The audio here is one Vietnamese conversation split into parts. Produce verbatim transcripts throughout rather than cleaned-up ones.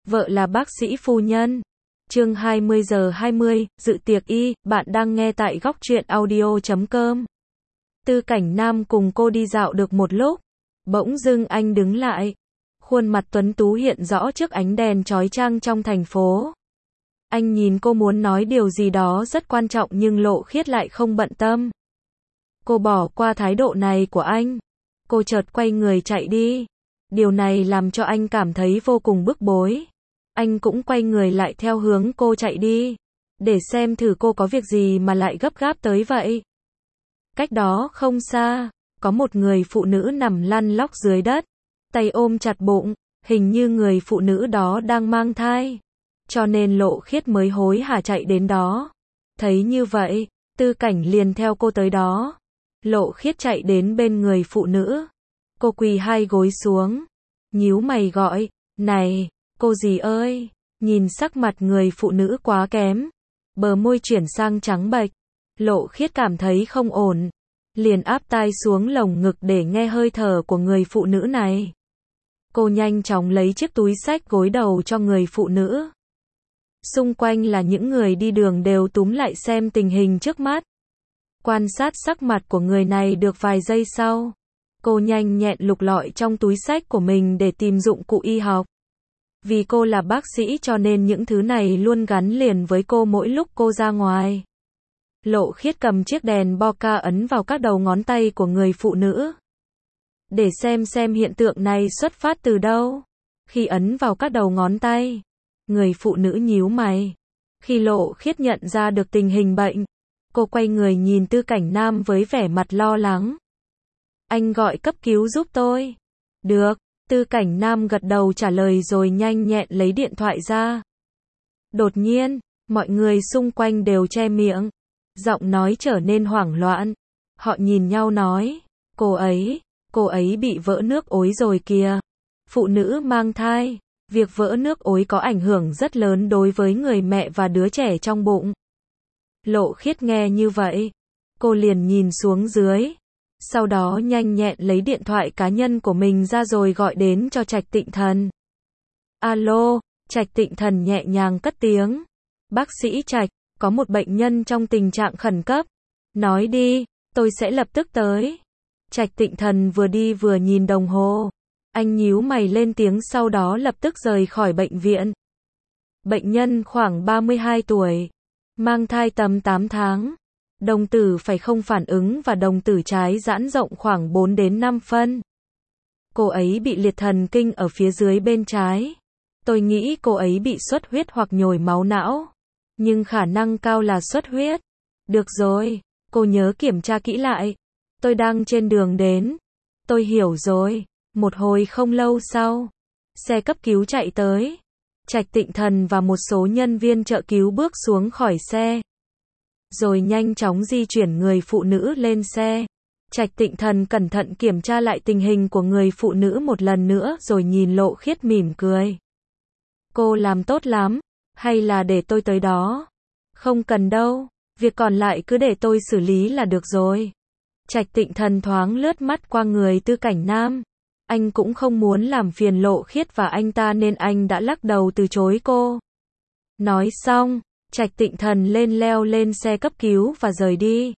vợ là bác sĩ phu nhân. Chương hai mươi giờ hai mươi, dự tiệc y, bạn đang nghe tại góc truyện audio chấm com. Tư Cảnh Nam cùng cô đi dạo được một lúc, bỗng dưng anh đứng lại. Khuôn mặt tuấn tú hiện rõ trước ánh đèn chói chang trong thành phố. Anh nhìn cô muốn nói điều gì đó rất quan trọng nhưng Lộ Khiết lại không bận tâm. Cô bỏ qua thái độ này của anh. Cô chợt quay người chạy đi. Điều này làm cho anh cảm thấy vô cùng bức bối. Anh cũng quay người lại theo hướng cô chạy đi, để xem thử cô có việc gì mà lại gấp gáp tới vậy. Cách đó không xa, có một người phụ nữ nằm lăn lóc dưới đất, tay ôm chặt bụng, hình như người phụ nữ đó đang mang thai. Cho nên Lộ Khiết mới hối hả chạy đến đó. Thấy như vậy, Tư Cảnh liền theo cô tới đó. Lộ Khiết chạy đến bên người phụ nữ. Cô quỳ hai gối xuống, nhíu mày gọi, "Này, cô dì ơi." Nhìn sắc mặt người phụ nữ quá kém, bờ môi chuyển sang trắng bệch. Lộ Khiết cảm thấy không ổn, liền áp tai xuống lồng ngực để nghe hơi thở của người phụ nữ này. Cô nhanh chóng lấy chiếc túi xách gối đầu cho người phụ nữ. Xung quanh là những người đi đường đều túm lại xem tình hình trước mắt. Quan sát sắc mặt của người này được vài giây sau, cô nhanh nhẹn lục lọi trong túi xách của mình để tìm dụng cụ y học. Vì cô là bác sĩ cho nên những thứ này luôn gắn liền với cô mỗi lúc cô ra ngoài. Lộ Khiết cầm chiếc đèn Boca ấn vào các đầu ngón tay của người phụ nữ, để xem xem hiện tượng này xuất phát từ đâu. Khi ấn vào các đầu ngón tay, người phụ nữ nhíu mày. Khi Lộ Khiết nhận ra được tình hình bệnh, cô quay người nhìn Tư Cảnh Nam với vẻ mặt lo lắng. "Anh gọi cấp cứu giúp tôi." "Được." Tư Cảnh Nam gật đầu trả lời rồi nhanh nhẹn lấy điện thoại ra. Đột nhiên, mọi người xung quanh đều che miệng. Giọng nói trở nên hoảng loạn. Họ nhìn nhau nói, "Cô ấy, cô ấy bị vỡ nước ối rồi kìa." Phụ nữ mang thai, việc vỡ nước ối có ảnh hưởng rất lớn đối với người mẹ và đứa trẻ trong bụng. Lộ Khiết nghe như vậy, cô liền nhìn xuống dưới. Sau đó nhanh nhẹn lấy điện thoại cá nhân của mình ra rồi gọi đến cho Trạch Tịnh Thần. "Alo." Trạch Tịnh Thần nhẹ nhàng cất tiếng. "Bác sĩ Trạch, có một bệnh nhân trong tình trạng khẩn cấp." "Nói đi, tôi sẽ lập tức tới." Trạch Tịnh Thần vừa đi vừa nhìn đồng hồ. Anh nhíu mày lên tiếng sau đó lập tức rời khỏi bệnh viện. Bệnh nhân khoảng ba mươi hai tuổi, mang thai tầm tám tháng. Đồng tử phải không phản ứng và đồng tử trái giãn rộng khoảng bốn đến năm phân. Cô ấy bị liệt thần kinh ở phía dưới bên trái. Tôi nghĩ cô ấy bị xuất huyết hoặc nhồi máu não, nhưng khả năng cao là xuất huyết. Được rồi, cô nhớ kiểm tra kỹ lại. Tôi đang trên đường đến. Tôi hiểu rồi. Một hồi không lâu sau, xe cấp cứu chạy tới. Trạch Tịnh Thần và một số nhân viên trợ cứu bước xuống khỏi xe, rồi nhanh chóng di chuyển người phụ nữ lên xe. Trạch Tịnh Thần cẩn thận kiểm tra lại tình hình của người phụ nữ một lần nữa rồi nhìn Lộ Khiết mỉm cười. "Cô làm tốt lắm, hay là để tôi tới đó?" "Không cần đâu, việc còn lại cứ để tôi xử lý là được rồi." Trạch Tịnh Thần thoáng lướt mắt qua người Tư Cảnh Nam. Anh cũng không muốn làm phiền Lộ Khiết và anh ta nên anh đã lắc đầu từ chối cô. Nói xong, Trạch Tịnh Thần lên leo lên xe cấp cứu và rời đi.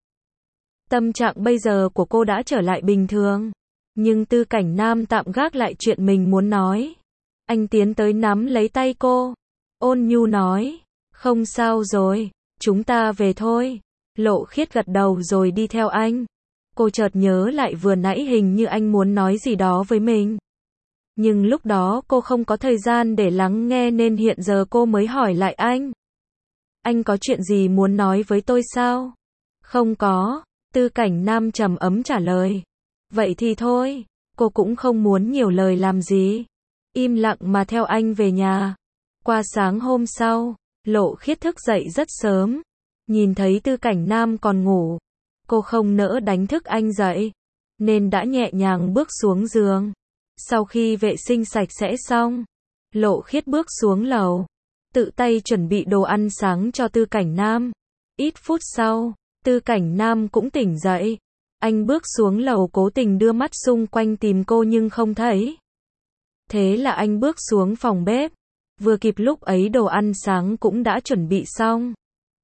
Tâm trạng bây giờ của cô đã trở lại bình thường, nhưng Tư Cảnh Nam tạm gác lại chuyện mình muốn nói. Anh tiến tới nắm lấy tay cô, ôn nhu nói, "Không sao rồi, chúng ta về thôi." Lộ Khiết gật đầu rồi đi theo anh. Cô chợt nhớ lại vừa nãy hình như anh muốn nói gì đó với mình. Nhưng lúc đó cô không có thời gian để lắng nghe nên hiện giờ cô mới hỏi lại anh. "Anh có chuyện gì muốn nói với tôi sao?" "Không có." Tư Cảnh Nam trầm ấm trả lời. "Vậy thì thôi." Cô cũng không muốn nhiều lời làm gì, im lặng mà theo anh về nhà. Qua sáng hôm sau, Lộ Khiết thức dậy rất sớm. Nhìn thấy Tư Cảnh Nam còn ngủ, cô không nỡ đánh thức anh dậy, nên đã nhẹ nhàng bước xuống giường. Sau khi vệ sinh sạch sẽ xong, Lộ Khiết bước xuống lầu, tự tay chuẩn bị đồ ăn sáng cho Tư Cảnh Nam. Ít phút sau, Tư Cảnh Nam cũng tỉnh dậy. Anh bước xuống lầu cố tình đưa mắt xung quanh tìm cô nhưng không thấy. Thế là anh bước xuống phòng bếp. Vừa kịp lúc ấy đồ ăn sáng cũng đã chuẩn bị xong.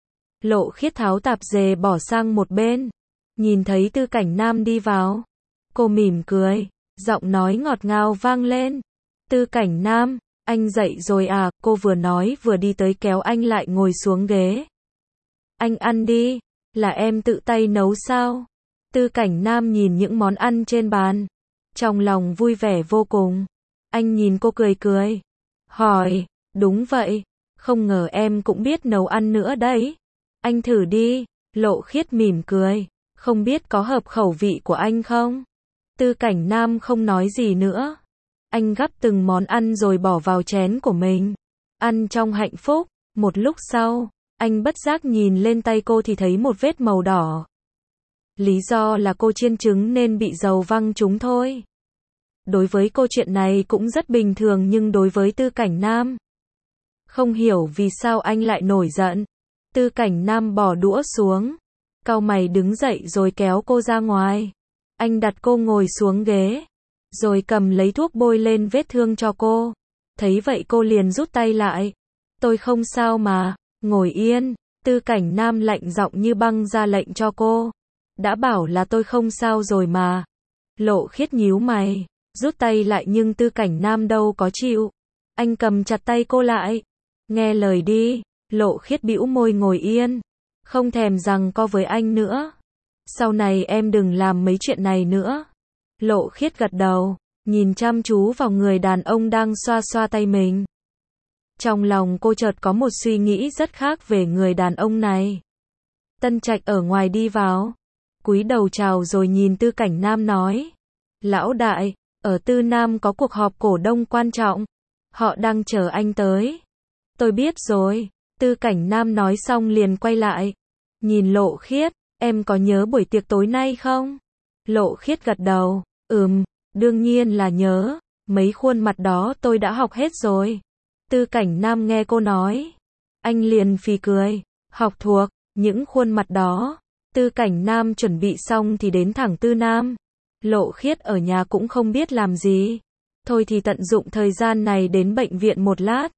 Lộ Khiết tháo tạp dề bỏ sang một bên. Nhìn thấy Tư Cảnh Nam đi vào. Cô mỉm cười. Giọng nói ngọt ngào vang lên. Tư Cảnh Nam, anh dậy rồi à? Cô vừa nói vừa đi tới kéo anh lại ngồi xuống ghế. Anh ăn đi. Là em tự tay nấu sao? Tư Cảnh Nam nhìn những món ăn trên bàn. Trong lòng vui vẻ vô cùng. Anh nhìn cô cười cười. Hỏi, đúng vậy. Không ngờ em cũng biết nấu ăn nữa đấy. Anh thử đi. Lộ Khiết mỉm cười. Không biết có hợp khẩu vị của anh không? Tư Cảnh Nam không nói gì nữa. Anh gắp từng món ăn rồi bỏ vào chén của mình. Ăn trong hạnh phúc. Một lúc sau, anh bất giác nhìn lên tay cô thì thấy một vết màu đỏ. Lý do là cô chiên trứng nên bị dầu văng trúng thôi. Đối với cô chuyện này cũng rất bình thường, nhưng đối với Tư Cảnh Nam, không hiểu vì sao anh lại nổi giận. Tư Cảnh Nam bỏ đũa xuống, cau mày đứng dậy rồi kéo cô ra ngoài. Anh đặt cô ngồi xuống ghế, rồi cầm lấy thuốc bôi lên vết thương cho cô. Thấy vậy cô liền rút tay lại. Tôi không sao mà, ngồi yên. Tư Cảnh Nam lạnh giọng như băng ra lệnh cho cô. Đã bảo là tôi không sao rồi mà. Lộ Khiết nhíu mày, rút tay lại nhưng Tư Cảnh Nam đâu có chịu. Anh cầm chặt tay cô lại. Nghe lời đi. Lộ Khiết bĩu môi ngồi yên, không thèm giằng co với anh nữa. Sau này em đừng làm mấy chuyện này nữa. Lộ Khiết gật đầu, nhìn chăm chú vào người đàn ông đang xoa xoa tay mình. Trong lòng cô chợt có một suy nghĩ rất khác về người đàn ông này. Tân Trạch ở ngoài đi vào, cúi đầu chào rồi nhìn Tư Cảnh Nam nói. Lão đại, ở Tư Nam có cuộc họp cổ đông quan trọng. Họ đang chờ anh tới. Tôi biết rồi. Tư Cảnh Nam nói xong liền quay lại. Nhìn Lộ Khiết, em có nhớ buổi tiệc tối nay không? Lộ Khiết gật đầu. Ừm, đương nhiên là nhớ. Mấy khuôn mặt đó tôi đã học hết rồi. Tư Cảnh Nam nghe cô nói. Anh liền phì cười. Học thuộc, những khuôn mặt đó. Tư Cảnh Nam chuẩn bị xong thì đến thẳng Tư Nam. Lộ Khiết ở nhà cũng không biết làm gì. Thôi thì tận dụng thời gian này đến bệnh viện một lát.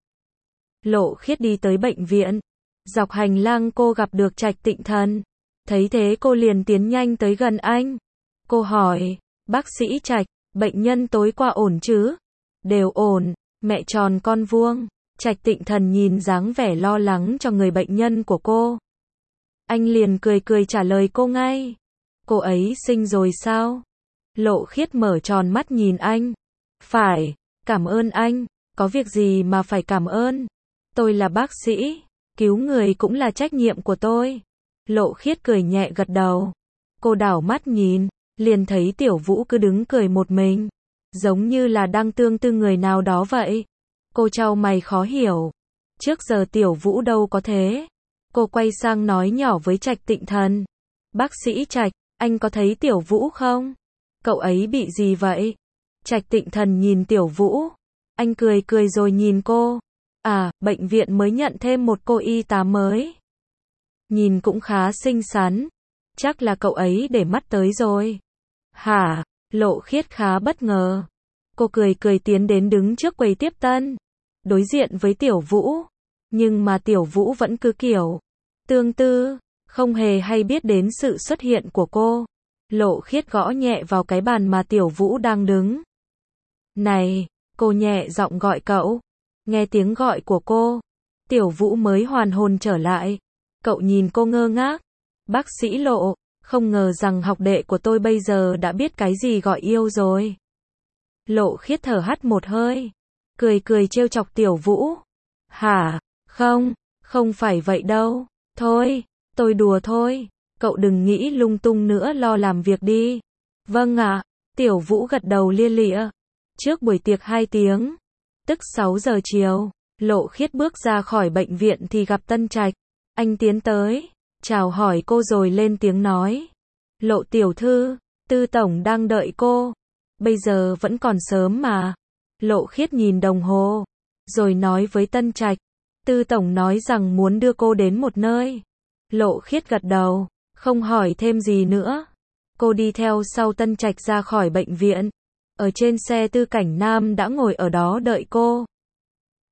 Lộ Khiết đi tới bệnh viện. Dọc hành lang cô gặp được Trạch Tịnh Thần. Thấy thế cô liền tiến nhanh tới gần anh. Cô hỏi, bác sĩ Trạch, bệnh nhân tối qua ổn chứ? Đều ổn, mẹ tròn con vuông. Trạch Tịnh Thần nhìn dáng vẻ lo lắng cho người bệnh nhân của cô. Anh liền cười cười trả lời cô ngay. Cô ấy sinh rồi sao? Lộ Khiết mở tròn mắt nhìn anh. Phải, cảm ơn anh, có việc gì mà phải cảm ơn? Tôi là bác sĩ, cứu người cũng là trách nhiệm của tôi. Lộ Khiết cười nhẹ gật đầu. Cô đảo mắt nhìn, liền thấy Tiểu Vũ cứ đứng cười một mình, giống như là đang tương tư người nào đó vậy. Cô chau mày khó hiểu. Trước giờ Tiểu Vũ đâu có thế. Cô quay sang nói nhỏ với Trạch Tịnh Thần. Bác sĩ Trạch, anh có thấy Tiểu Vũ không? Cậu ấy bị gì vậy? Trạch Tịnh Thần nhìn Tiểu Vũ. Anh cười cười rồi nhìn cô. À, bệnh viện mới nhận thêm một cô y tá mới. Nhìn cũng khá xinh xắn. Chắc là cậu ấy để mắt tới rồi. Hả? Lộ Khiết khá bất ngờ. Cô cười cười tiến đến đứng trước quầy tiếp tân. Đối diện với Tiểu Vũ. Nhưng mà Tiểu Vũ vẫn cứ kiểu tương tư, không hề hay biết đến sự xuất hiện của cô. Lộ Khiết gõ nhẹ vào cái bàn mà Tiểu Vũ đang đứng. Này, cô nhẹ giọng gọi cậu. Nghe tiếng gọi của cô, Tiểu Vũ mới hoàn hồn trở lại. Cậu nhìn cô ngơ ngác. Bác sĩ Lộ, không ngờ rằng học đệ của tôi bây giờ đã biết cái gì gọi yêu rồi. Lộ Khiết thở hắt một hơi, cười cười trêu chọc Tiểu Vũ. Hả? Không, không phải vậy đâu. Thôi, tôi đùa thôi. Cậu đừng nghĩ lung tung nữa, lo làm việc đi. Vâng ạ. Tiểu Vũ gật đầu lia lịa. Trước buổi tiệc hai tiếng, tức sáu giờ chiều, Lộ Khiết bước ra khỏi bệnh viện thì gặp Tân Trạch. Anh tiến tới, chào hỏi cô rồi lên tiếng nói. Lộ tiểu thư, Tư tổng đang đợi cô. Bây giờ vẫn còn sớm mà. Lộ Khiết nhìn đồng hồ, rồi nói với Tân Trạch. Tư tổng nói rằng muốn đưa cô đến một nơi. Lộ Khiết gật đầu, không hỏi thêm gì nữa. Cô đi theo sau Tân Trạch ra khỏi bệnh viện. Ở trên xe Tư Cảnh Nam đã ngồi ở đó đợi cô.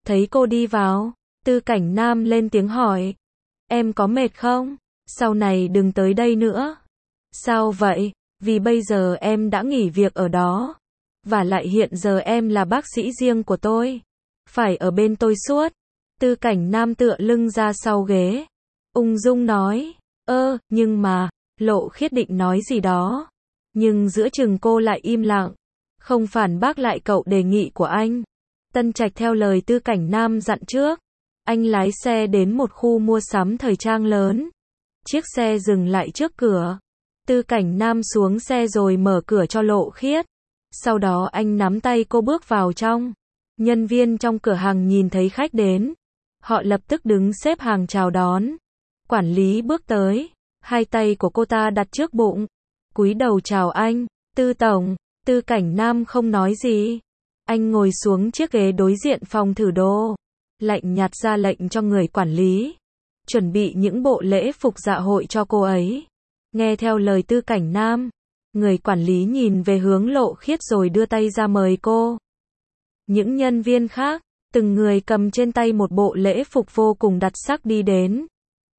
Thấy cô đi vào, Tư Cảnh Nam lên tiếng hỏi. Em có mệt không? Sau này đừng tới đây nữa. Sao vậy? Vì bây giờ em đã nghỉ việc ở đó. Và lại hiện giờ em là bác sĩ riêng của tôi. Phải ở bên tôi suốt. Tư Cảnh Nam tựa lưng ra sau ghế. Ung dung nói. Ơ, nhưng mà, Lộ Khiết định nói gì đó. Nhưng giữa chừng cô lại im lặng. Không phản bác lại cậu đề nghị của anh. Tân Trạch theo lời Tư Cảnh Nam dặn trước. Anh lái xe đến một khu mua sắm thời trang lớn. Chiếc xe dừng lại trước cửa. Tư Cảnh Nam xuống xe rồi mở cửa cho Lộ Khiết. Sau đó anh nắm tay cô bước vào trong. Nhân viên trong cửa hàng nhìn thấy khách đến. Họ lập tức đứng xếp hàng chào đón. Quản lý bước tới. Hai tay của cô ta đặt trước bụng. Cúi đầu chào anh. Tư tổng. Tư Cảnh Nam không nói gì. Anh ngồi xuống chiếc ghế đối diện phòng thử đồ. Lạnh nhạt ra lệnh cho người quản lý. Chuẩn bị những bộ lễ phục dạ hội cho cô ấy. Nghe theo lời Tư Cảnh Nam. Người quản lý nhìn về hướng Lộ Khiết rồi đưa tay ra mời cô. Những nhân viên khác, từng người cầm trên tay một bộ lễ phục vô cùng đặc sắc đi đến.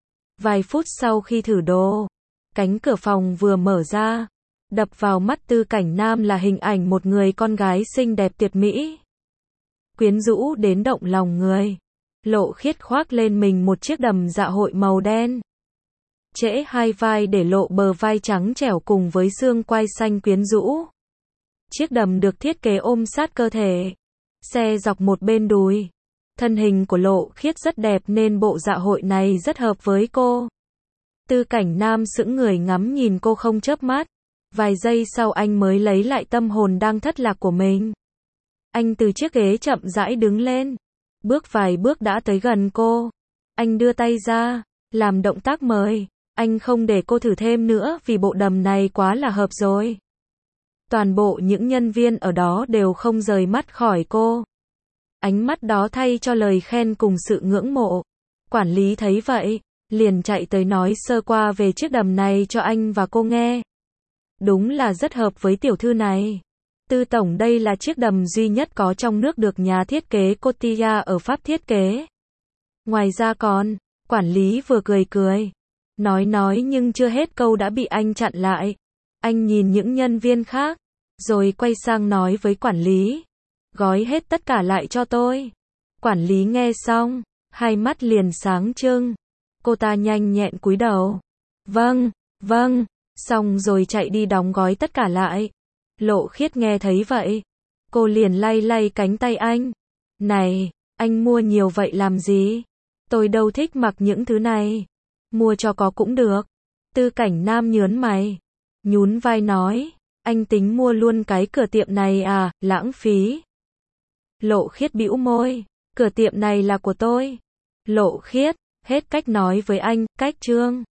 Vài phút sau khi thử đồ, cánh cửa phòng vừa mở ra. Đập vào mắt Tư Cảnh Nam là hình ảnh một người con gái xinh đẹp tuyệt mỹ. Quyến rũ đến động lòng người. Lộ Khiết khoác lên mình một chiếc đầm dạ hội màu đen. Trễ hai vai để lộ bờ vai trắng trẻo cùng với xương quai xanh quyến rũ. Chiếc đầm được thiết kế ôm sát cơ thể. Xe dọc một bên đùi. Thân hình của Lộ Khiết rất đẹp nên bộ dạ hội này rất hợp với cô. Tư Cảnh Nam sững người ngắm nhìn cô không chớp mắt. Vài giây sau anh mới lấy lại tâm hồn đang thất lạc của mình. Anh từ chiếc ghế chậm rãi đứng lên. Bước vài bước đã tới gần cô. Anh đưa tay ra, làm động tác mời. Anh không để cô thử thêm nữa vì bộ đầm này quá là hợp rồi. Toàn bộ những nhân viên ở đó đều không rời mắt khỏi cô. Ánh mắt đó thay cho lời khen cùng sự ngưỡng mộ. Quản lý thấy vậy, liền chạy tới nói sơ qua về chiếc đầm này cho anh và cô nghe. Đúng là rất hợp với tiểu thư này. Tư tổng, đây là chiếc đầm duy nhất có trong nước được nhà thiết kế Cotilla ở Pháp thiết kế. Ngoài ra còn, quản lý vừa cười cười. Nói nói nhưng chưa hết câu đã bị anh chặn lại. Anh nhìn những nhân viên khác, rồi quay sang nói với quản lý. Gói hết tất cả lại cho tôi. Quản lý nghe xong, hai mắt liền sáng trưng. Cô ta nhanh nhẹn cúi đầu. Vâng, vâng, xong rồi chạy đi đóng gói tất cả lại. Lộ Khiết nghe thấy vậy. Cô liền lay lay cánh tay anh. Này, anh mua nhiều vậy làm gì? Tôi đâu thích mặc những thứ này. Mua cho có cũng được. Tư Cảnh Nam nhớn mày. Nhún vai nói. Anh tính mua luôn cái cửa tiệm này à, lãng phí. Lộ Khiết bĩu môi. Cửa tiệm này là của tôi. Lộ Khiết, hết cách nói với anh, cách trương.